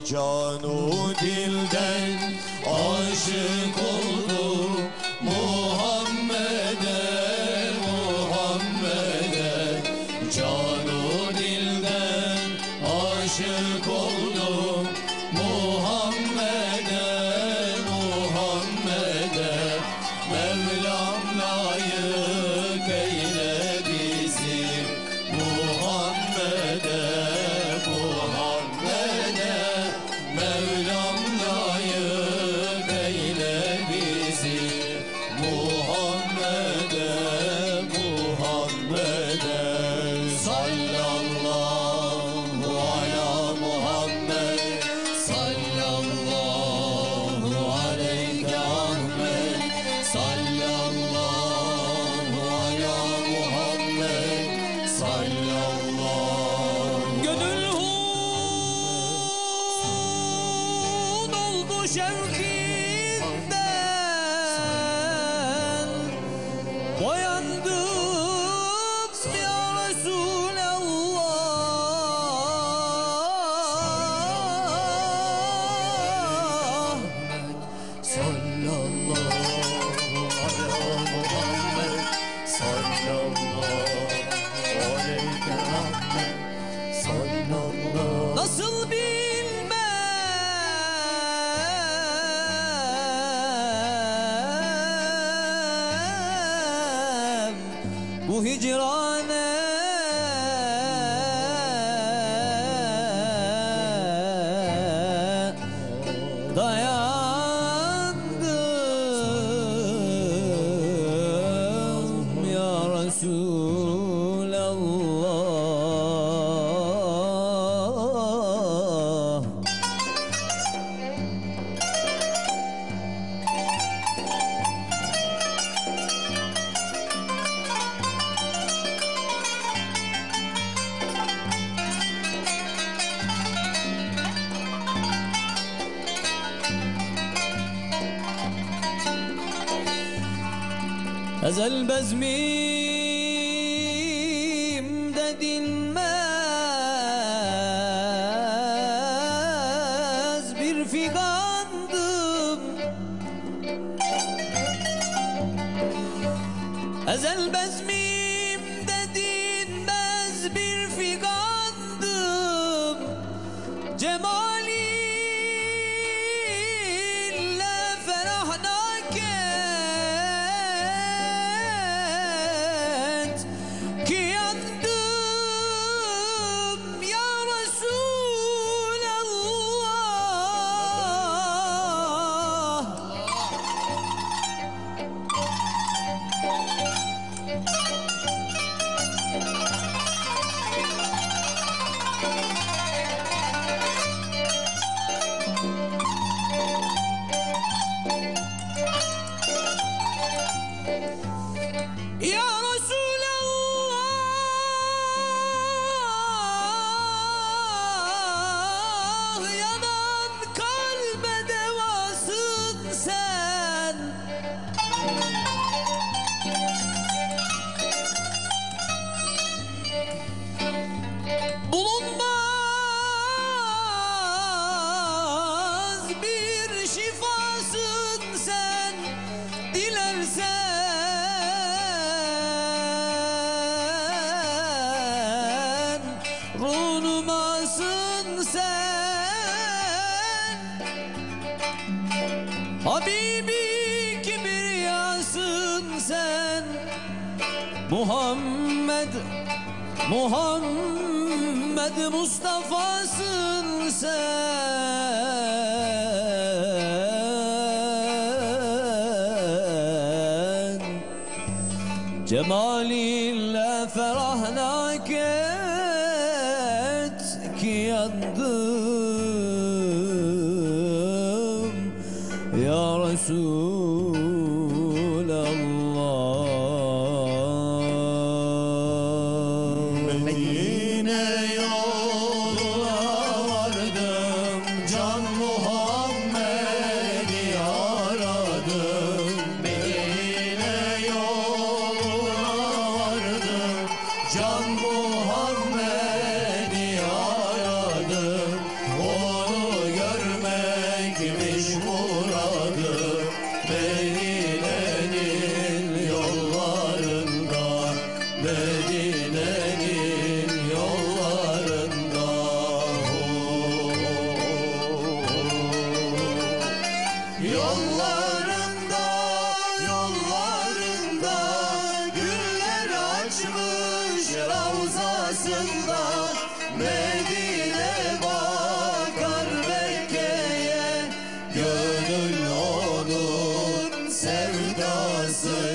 Canu dilden aşık oldum Muhammed'e, Muhammed'e. Canu dilden aşık oldum Muhammed'e, Muhammed'e. Mevlam layık eyle bizi Muhammed'e, Muhammed'e. Mevlam layık eyle bizi Muhammed'e, Muhammed'e. Sallallahu ala Muhammed, sallallahu aleyke Ahmet, sallallahu ala Muhammed, sallallahu. Gönül hun oldu şevkinden, boyandım ya Resulallah. Sallallahu ala Muhammed, sallallahu aleyke Ahmet, sallallahu. Nasıl bilmem bu hicrane dayandım ya Resulallah. Ezel bezmimde dinmez bir figandım. Ezel bezmimde dinmez bir figandım. Cemalinle ferahnaket ki yandım ya Resulallah. Ya Resulallah, yanan kalbe devasın sen. Bulunmaz bir şifasın sen, dilersen runumasın sen. Habibi kibriyasın sen. Muhammed, Muhammed Mustafa'sın sen. Cemalinle ferahnaket ki yandım ya Resulallah. Medine yoluna vardım, can Muhammed'i aradım. Medine yoluna vardım, can Muhammed'i aradım. Onu söyle